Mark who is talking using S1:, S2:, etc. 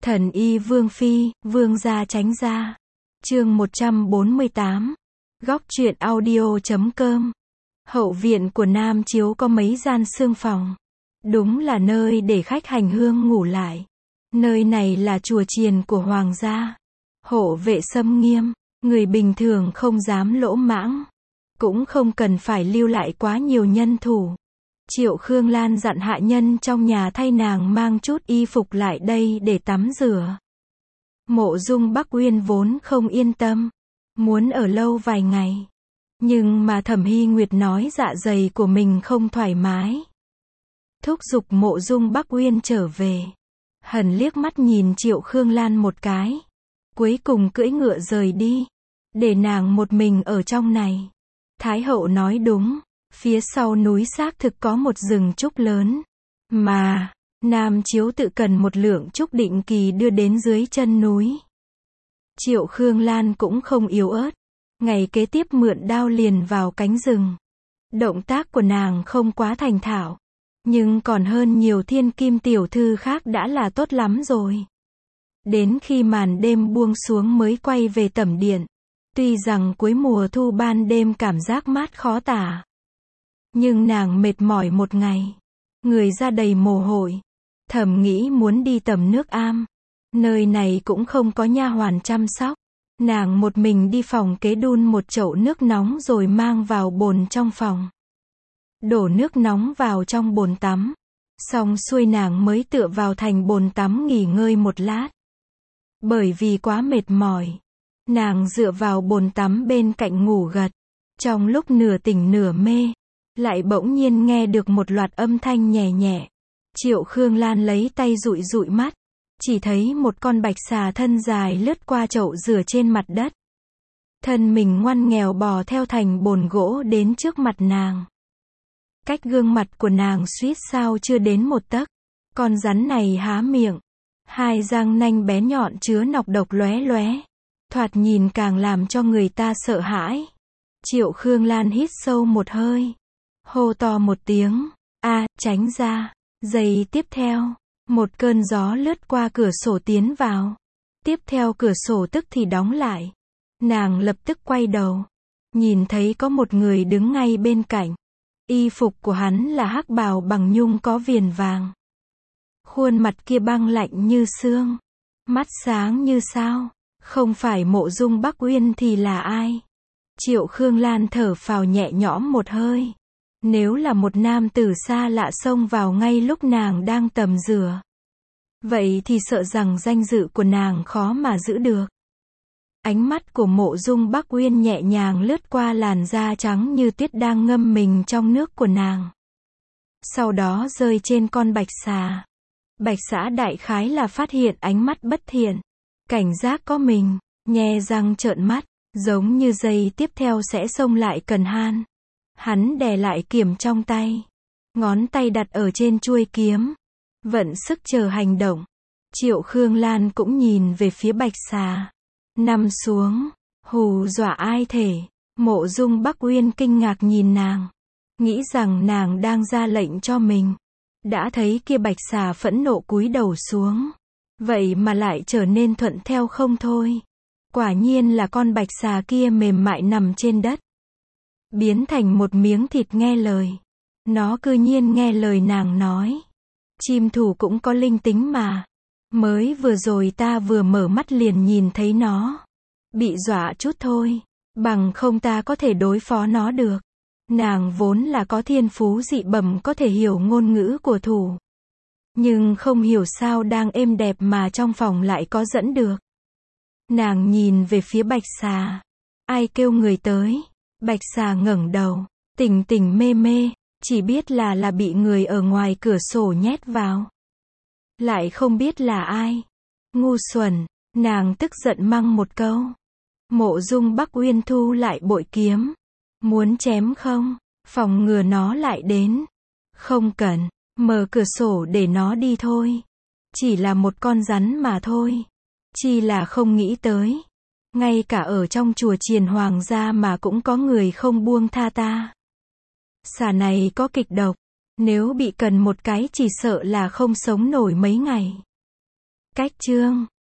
S1: Thần y Vương Phi, Vương gia tránh ra. Chương 148. Góc truyện audio.com. Hậu viện của Nam Chiếu có mấy gian xương phòng. Đúng là nơi để khách hành hương ngủ lại. Nơi này là chùa chiền của Hoàng gia. Hộ vệ xâm nghiêm, người bình thường không dám lỗ mãng. Cũng không cần phải lưu lại quá nhiều nhân thủ. Triệu Khương Lan dặn hạ nhân trong nhà thay nàng mang chút y phục lại đây để tắm rửa. Mộ Dung Bắc Uyên vốn không yên tâm, muốn ở lâu vài ngày. Nhưng mà Thẩm Hy Nguyệt nói dạ dày của mình không thoải mái. Thúc giục Mộ Dung Bắc Uyên trở về. Hần liếc mắt nhìn Triệu Khương Lan một cái. Cuối cùng cưỡi ngựa rời đi. Để nàng một mình ở trong này. Thái hậu nói đúng. Phía sau núi xác thực có một rừng trúc lớn. Mà, Nam Chiếu tự cần một lượng trúc định kỳ đưa đến dưới chân núi. Triệu Khương Lan cũng không yếu ớt. Ngày kế tiếp mượn đao liền vào cánh rừng. Động tác của nàng không quá thành thạo. Nhưng còn hơn nhiều thiên kim tiểu thư khác đã là tốt lắm rồi. Đến khi màn đêm buông xuống mới quay về tẩm điện. Tuy rằng cuối mùa thu ban đêm cảm giác mát khó tả. Nhưng nàng mệt mỏi một ngày. Người ra đầy mồ hôi. Thầm nghĩ muốn đi tầm nước am. Nơi này cũng không có nha hoàn chăm sóc. Nàng một mình đi phòng kế đun một chậu nước nóng rồi mang vào bồn trong phòng. Đổ nước nóng vào trong bồn tắm. Xong xuôi nàng mới tựa vào thành bồn tắm nghỉ ngơi một lát. Bởi vì quá mệt mỏi. Nàng dựa vào bồn tắm bên cạnh ngủ gật. Trong lúc nửa tỉnh nửa mê. Lại bỗng nhiên nghe được một loạt âm thanh nhẹ nhẹ. Triệu Khương Lan lấy tay dụi dụi mắt. Chỉ thấy một con bạch xà thân dài lướt qua chậu rửa trên mặt đất. Thân mình ngoằn nghèo bò theo thành bồn gỗ đến trước mặt nàng. Cách gương mặt của nàng suýt sao chưa đến một tấc. Con rắn này há miệng. Hai răng nanh bé nhọn chứa nọc độc lóe lóe. Thoạt nhìn càng làm cho người ta sợ hãi. Triệu Khương Lan hít sâu một hơi. Hô to một tiếng. Tránh ra. Giây tiếp theo. Một cơn gió lướt qua cửa sổ tiến vào. Tiếp theo cửa sổ tức thì đóng lại. Nàng lập tức quay đầu. Nhìn thấy có một người đứng ngay bên cạnh. Y phục của hắn là hắc bào bằng nhung có viền vàng. Khuôn mặt kia băng lạnh như xương. Mắt sáng như sao. Không phải Mộ Dung Bắc Uyên thì là ai? Triệu Khương Lan thở phào nhẹ nhõm một hơi. Nếu là một nam tử xa lạ xông vào ngay lúc nàng đang tầm rửa. Vậy thì sợ rằng danh dự của nàng khó mà giữ được. Ánh mắt của Mộ Dung Bắc Uyên nhẹ nhàng lướt qua làn da trắng như tuyết đang ngâm mình trong nước của nàng. Sau đó rơi trên con bạch xà. Bạch xà đại khái là phát hiện ánh mắt bất thiện. Cảnh giác có mình, nhe răng trợn mắt, giống như giây tiếp theo sẽ xông lại cần han. Hắn đè lại kiếm trong tay. Ngón tay đặt ở trên chuôi kiếm. Vận sức chờ hành động. Triệu Khương Lan cũng nhìn về phía bạch xà. Nằm xuống. Hù dọa ai thể. Mộ Dung Bắc Uyên kinh ngạc nhìn nàng. Nghĩ rằng nàng đang ra lệnh cho mình. Đã thấy kia bạch xà phẫn nộ cúi đầu xuống. Vậy mà lại trở nên thuận theo không thôi. Quả nhiên là con bạch xà kia mềm mại nằm trên đất. Biến thành một miếng thịt nghe lời. Nó cư nhiên nghe lời nàng nói. Chim thủ cũng có linh tính mà. Mới vừa rồi ta vừa mở mắt liền nhìn thấy nó. Bị dọa chút thôi. Bằng không ta có thể đối phó nó được. Nàng vốn là có thiên phú dị bẩm có thể hiểu ngôn ngữ của thủ. Nhưng không hiểu sao đang êm đẹp mà trong phòng lại có dẫn được. Nàng nhìn về phía bạch xà. Ai kêu người tới? Bạch xà ngẩng đầu. Tỉnh tỉnh mê mê. Chỉ biết là bị người ở ngoài cửa sổ nhét vào. Lại không biết là ai. Ngu xuẩn. Nàng tức giận mắng một câu. Mộ Dung Bắc Uyên thu lại bội kiếm. Muốn chém không? Phòng ngừa nó lại đến. Không cần. Mở cửa sổ để nó đi thôi. Chỉ là một con rắn mà thôi. Chỉ là không nghĩ tới. Ngay cả ở trong chùa chiền Hoàng gia mà cũng có người không buông tha ta. Xà này có kịch độc. Nếu bị cần một cái chỉ sợ là không sống nổi mấy ngày. Cách chương